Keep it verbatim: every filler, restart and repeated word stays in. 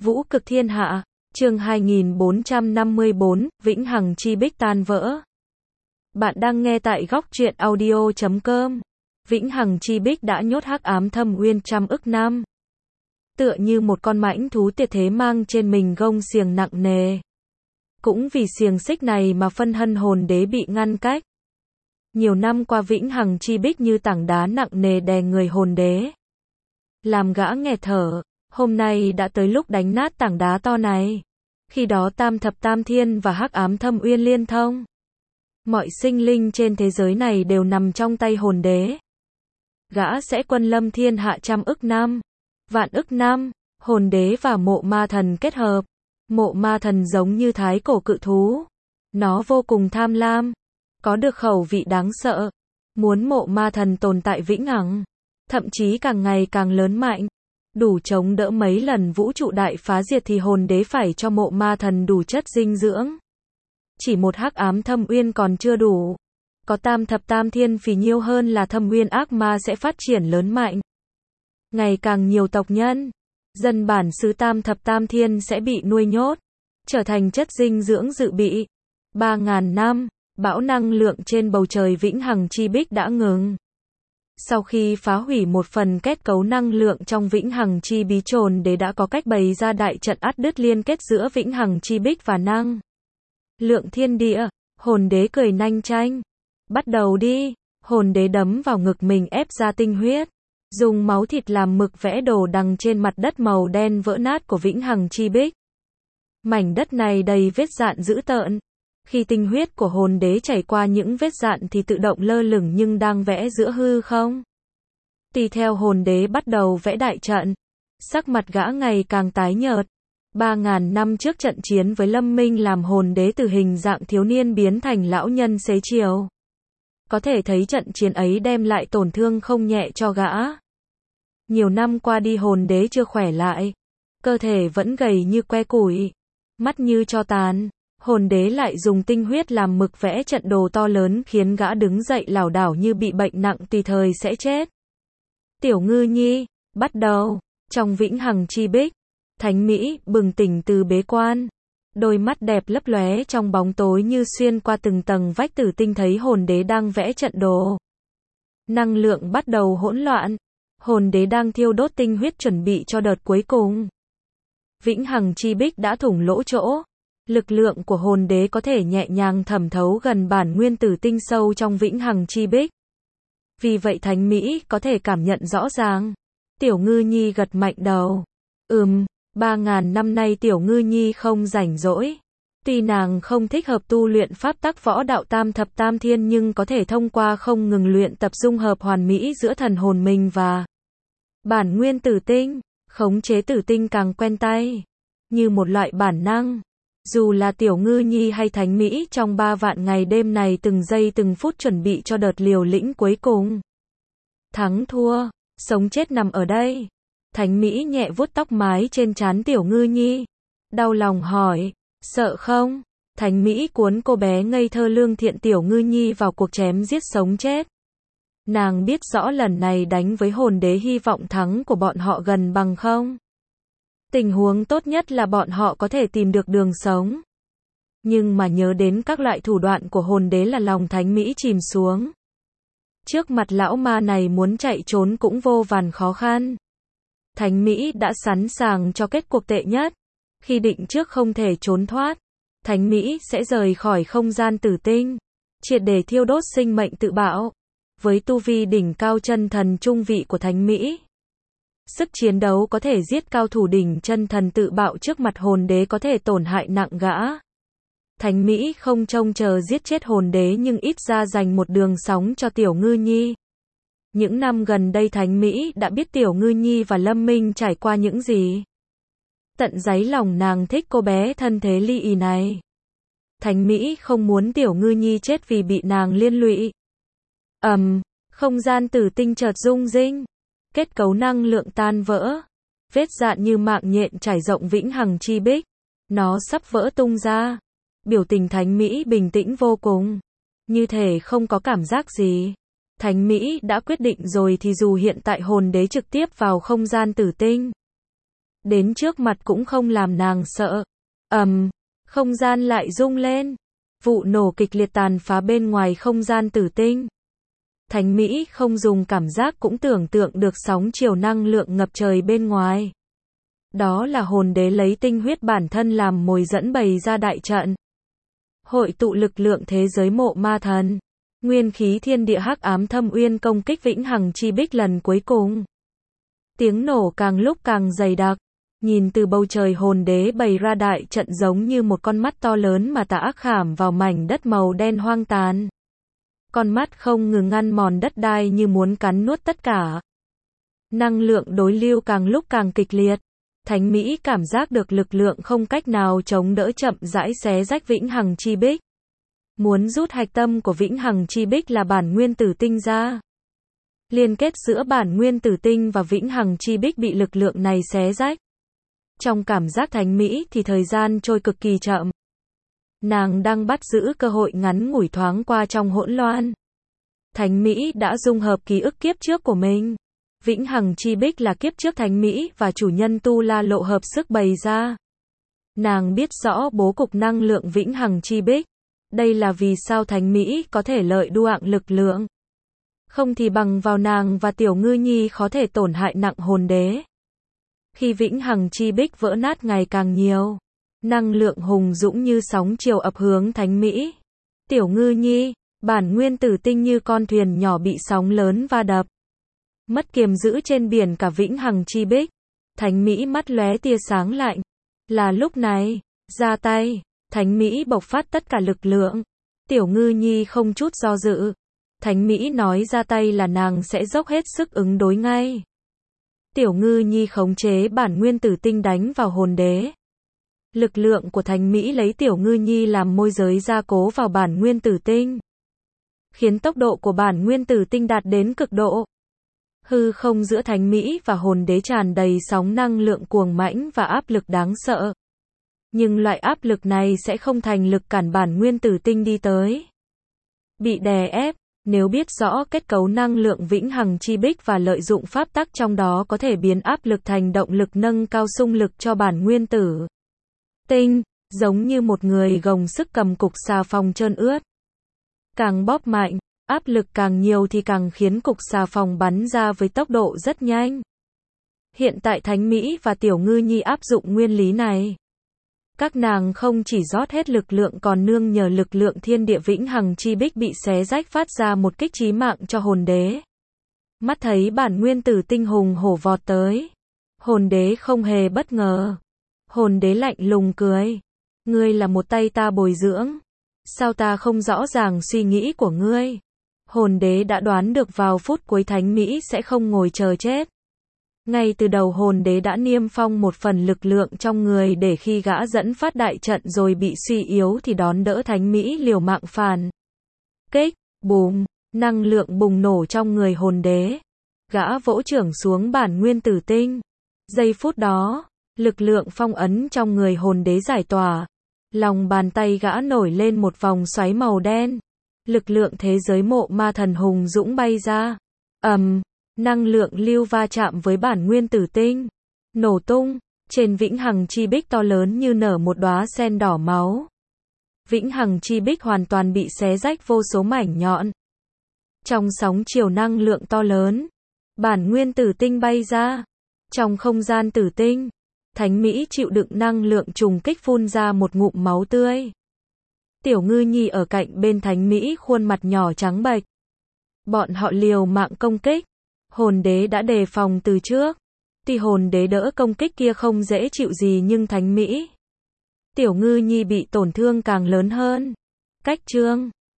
Vũ cực thiên hạ, chương hai nghìn bốn trăm năm mươi bốn, Vĩnh Hằng chi bích tan vỡ. Bạn đang nghe tại góc truyện audio chấm com. Vĩnh Hằng chi bích đã nhốt hắc ám thâm uyên trăm ức năm. Tựa như một con mãnh thú tuyệt thế mang trên mình gông xiềng nặng nề. Cũng vì xiềng xích này mà phân hân hồn đế bị ngăn cách. Nhiều năm qua Vĩnh Hằng chi bích như tảng đá nặng nề đè người hồn đế. Làm gã nghẹt thở. Hôm nay đã tới lúc đánh nát tảng đá to này. Khi đó tam thập tam thiên và hắc ám thâm uyên liên thông. Mọi sinh linh trên thế giới này đều nằm trong tay hồn đế. Gã sẽ quân lâm thiên hạ trăm ức năm, vạn ức năm, hồn đế và mộ ma thần kết hợp. Mộ ma thần giống như thái cổ cự thú. Nó vô cùng tham lam, có được khẩu vị đáng sợ. Muốn mộ ma thần tồn tại vĩnh hằng, thậm chí càng ngày càng lớn mạnh. Đủ chống đỡ mấy lần vũ trụ đại phá diệt thì hồn đế phải cho mộ ma thần đủ chất dinh dưỡng. Chỉ một hắc ám thâm uyên còn chưa đủ. Có tam thập tam thiên phì nhiêu hơn là thâm uyên ác ma sẽ phát triển lớn mạnh. Ngày càng nhiều tộc nhân, dân bản xứ tam thập tam thiên sẽ bị nuôi nhốt, trở thành chất dinh dưỡng dự bị. Ba ngàn năm, bão năng lượng trên bầu trời Vĩnh Hằng chi bích đã ngừng. Sau khi phá hủy một phần kết cấu năng lượng trong Vĩnh Hằng chi bí trồn đế đã có cách bày ra đại trận ắt đứt liên kết giữa Vĩnh Hằng chi bích và năng lượng thiên địa. Hồn đế cười nanh chanh. Bắt đầu đi. Hồn đế đấm vào ngực mình ép ra tinh huyết. Dùng máu thịt làm mực vẽ đồ đằng trên mặt đất màu đen vỡ nát của Vĩnh Hằng chi bích. Mảnh đất này đầy vết dạn dữ tợn. Khi tinh huyết của hồn đế chảy qua những vết dạn thì tự động lơ lửng nhưng đang vẽ giữa hư không. Tùy theo hồn đế bắt đầu vẽ đại trận. Sắc mặt gã ngày càng tái nhợt. Ba ngàn năm trước trận chiến với Lâm Minh làm hồn đế từ hình dạng thiếu niên biến thành lão nhân xế chiều. Có thể thấy trận chiến ấy đem lại tổn thương không nhẹ cho gã. Nhiều năm qua đi hồn đế chưa khỏe lại. Cơ thể vẫn gầy như que củi. Mắt như tro tàn. Hồn đế lại dùng tinh huyết làm mực vẽ trận đồ to lớn khiến gã đứng dậy lảo đảo như bị bệnh nặng tùy thời sẽ chết. Tiểu Ngư Nhi, bắt đầu. Trong Vĩnh Hằng chi bích, Thánh Mỹ bừng tỉnh từ bế quan. Đôi mắt đẹp lấp lóe trong bóng tối như xuyên qua từng tầng vách tử tinh thấy hồn đế đang vẽ trận đồ. Năng lượng bắt đầu hỗn loạn. Hồn đế đang thiêu đốt tinh huyết chuẩn bị cho đợt cuối cùng. Vĩnh Hằng chi bích đã thủng lỗ chỗ. Lực lượng của hồn đế có thể nhẹ nhàng thẩm thấu gần bản nguyên tử tinh sâu trong Vĩnh Hằng chi bích. Vì vậy Thánh Mỹ có thể cảm nhận rõ ràng. Tiểu Ngư Nhi gật mạnh đầu. Ừm, ba ngàn năm nay Tiểu Ngư Nhi không rảnh rỗi. Tuy nàng không thích hợp tu luyện pháp tắc võ đạo tam thập tam thiên nhưng có thể thông qua không ngừng luyện tập dung hợp hoàn mỹ giữa thần hồn mình và bản nguyên tử tinh, khống chế tử tinh càng quen tay. Như một loại bản năng. Dù là Tiểu Ngư Nhi hay Thánh Mỹ trong ba vạn ngày đêm này từng giây từng phút chuẩn bị cho đợt liều lĩnh cuối cùng. Thắng thua, sống chết nằm ở đây. Thánh Mỹ nhẹ vuốt tóc mái trên trán Tiểu Ngư Nhi. Đau lòng hỏi, sợ không? Thánh Mỹ cuốn cô bé ngây thơ lương thiện Tiểu Ngư Nhi vào cuộc chém giết sống chết. Nàng biết rõ lần này đánh với hồn đế hy vọng thắng của bọn họ gần bằng không. Tình huống tốt nhất là bọn họ có thể tìm được đường sống. Nhưng mà nhớ đến các loại thủ đoạn của hồn đế là lòng Thánh Mỹ chìm xuống. Trước mặt lão ma này muốn chạy trốn cũng vô vàn khó khăn. Thánh Mỹ đã sẵn sàng cho kết cuộc tệ nhất. Khi định trước không thể trốn thoát, Thánh Mỹ sẽ rời khỏi không gian tử tinh, triệt để thiêu đốt sinh mệnh tự bạo. Với tu vi đỉnh cao chân thần trung vị của Thánh Mỹ, sức chiến đấu có thể giết cao thủ đỉnh chân thần tự bạo trước mặt hồn đế có thể tổn hại nặng gã. Thánh Mỹ không trông chờ giết chết hồn đế nhưng ít ra dành một đường sống cho Tiểu Ngư Nhi. Những năm gần đây Thánh Mỹ đã biết Tiểu Ngư Nhi và Lâm Minh trải qua những gì. Tận đáy lòng nàng thích cô bé thân thế ly kỳ này. Thánh Mỹ không muốn Tiểu Ngư Nhi chết vì bị nàng liên lụy. Ầm, um, không gian tử tinh chợt rung rinh. Kết cấu năng lượng tan vỡ. Vết dạn như mạng nhện trải rộng Vĩnh Hằng chi bích. Nó sắp vỡ tung ra. Biểu tình Thánh Mỹ bình tĩnh vô cùng. Như thể không có cảm giác gì. Thánh Mỹ đã quyết định rồi thì dù hiện tại hồn đế trực tiếp vào không gian tử tinh. đến trước mặt cũng không làm nàng sợ. Ầm, không gian lại rung lên. Vụ nổ kịch liệt tàn phá bên ngoài không gian tử tinh. Thánh Mỹ không dùng cảm giác cũng tưởng tượng được sóng chiều năng lượng ngập trời bên ngoài. Đó là hồn đế lấy tinh huyết bản thân làm mồi dẫn bày ra đại trận. Hội tụ lực lượng thế giới mộ ma thần. Nguyên khí thiên địa hắc ám thâm uyên công kích vĩnh hằng chi bích lần cuối cùng. Tiếng nổ càng lúc càng dày đặc. Nhìn từ bầu trời hồn đế bày ra đại trận giống như một con mắt to lớn mà tà ác khảm vào mảnh đất màu đen hoang tàn. Con mắt không ngừng ngăn mòn đất đai như muốn cắn nuốt tất cả. Năng lượng đối lưu càng lúc càng kịch liệt. Thánh Mỹ cảm giác được lực lượng không cách nào chống đỡ chậm rãi xé rách vĩnh hằng chi bích. Muốn rút hạch tâm của vĩnh hằng chi bích là bản nguyên tử tinh ra. Liên kết giữa bản nguyên tử tinh và vĩnh hằng chi bích bị lực lượng này xé rách. Trong cảm giác Thánh Mỹ thì thời gian trôi cực kỳ chậm. Nàng đang bắt giữ cơ hội ngắn ngủi thoáng qua trong hỗn loạn. Thánh Mỹ đã dung hợp ký ức kiếp trước của mình. Vĩnh hằng chi bích là kiếp trước Thánh Mỹ và chủ nhân Tu La Lộ hợp sức bày ra. Nàng biết rõ bố cục năng lượng vĩnh hằng chi bích. Đây là vì sao Thánh Mỹ có thể lợi đuạng lực lượng. Không thì bằng vào nàng và Tiểu Ngư Nhi khó thể tổn hại nặng hồn đế. Khi vĩnh hằng chi bích vỡ nát ngày càng nhiều, năng lượng hùng dũng như sóng chiều ập hướng Thánh Mỹ. Tiểu Ngư Nhi, bản nguyên tử tinh như con thuyền nhỏ bị sóng lớn va đập. Mất kiềm giữ trên biển cả vĩnh hằng chi bích. Thánh Mỹ mắt lóe tia sáng lạnh. Là lúc này, ra tay, Thánh Mỹ bộc phát tất cả lực lượng. Tiểu Ngư Nhi không chút do dự. Thánh Mỹ nói ra tay là nàng sẽ dốc hết sức ứng đối ngay. Tiểu Ngư Nhi khống chế bản nguyên tử tinh đánh vào hồn đế. Lực lượng của Thánh Mỹ lấy Tiểu Ngư Nhi làm môi giới gia cố vào bản nguyên tử tinh. Khiến tốc độ của bản nguyên tử tinh đạt đến cực độ. Hư không giữa Thánh Mỹ và hồn đế tràn đầy sóng năng lượng cuồng mãnh và áp lực đáng sợ. Nhưng loại áp lực này sẽ không thành lực cản bản nguyên tử tinh đi tới. Bị đè ép, nếu biết rõ kết cấu năng lượng vĩnh hằng chi bích và lợi dụng pháp tắc trong đó có thể biến áp lực thành động lực nâng cao xung lực cho bản nguyên tử tinh, giống như một người gồng sức cầm cục xà phòng trơn ướt. Càng bóp mạnh, áp lực càng nhiều thì càng khiến cục xà phòng bắn ra với tốc độ rất nhanh. Hiện tại Thánh Mỹ và Tiểu Ngư Nhi áp dụng nguyên lý này. Các nàng không chỉ rót hết lực lượng còn nương nhờ lực lượng thiên địa vĩnh hằng chi bích bị xé rách phát ra một kích chí mạng cho hồn đế. Mắt thấy bản nguyên tử tinh hùng hổ vọt tới. Hồn đế không hề bất ngờ. Hồn đế lạnh lùng cười. Ngươi là một tay ta bồi dưỡng. Sao ta không rõ ràng suy nghĩ của ngươi? Hồn đế đã đoán được vào phút cuối Thánh Mỹ sẽ không ngồi chờ chết. Ngay từ đầu hồn đế đã niêm phong một phần lực lượng trong người để khi gã dẫn phát đại trận rồi bị suy yếu thì đón đỡ Thánh Mỹ liều mạng phản kích. Bùm, năng lượng bùng nổ trong người hồn đế. Gã vỗ chưởng xuống bản nguyên tử tinh. Giây phút đó, lực lượng phong ấn trong người hồn đế giải tỏa. Lòng bàn tay gã nổi lên một vòng xoáy màu đen. Lực lượng thế giới mộ ma thần hùng dũng bay ra. Ầm, năng lượng lưu va chạm với bản nguyên tử tinh. Nổ tung, trên vĩnh hằng chi bích to lớn như nở một đóa sen đỏ máu. Vĩnh hằng chi bích hoàn toàn bị xé rách vô số mảnh nhọn. Trong sóng chiều năng lượng to lớn, bản nguyên tử tinh bay ra. Trong không gian tử tinh, Thánh Mỹ chịu đựng năng lượng trùng kích phun ra một ngụm máu tươi. Tiểu Ngư Nhi ở cạnh bên Thánh Mỹ khuôn mặt nhỏ trắng bệch. Bọn họ liều mạng công kích. Hồn đế đã đề phòng từ trước. Tuy hồn đế đỡ công kích kia không dễ chịu gì nhưng Thánh Mỹ, Tiểu Ngư Nhi bị tổn thương càng lớn hơn. Cách chương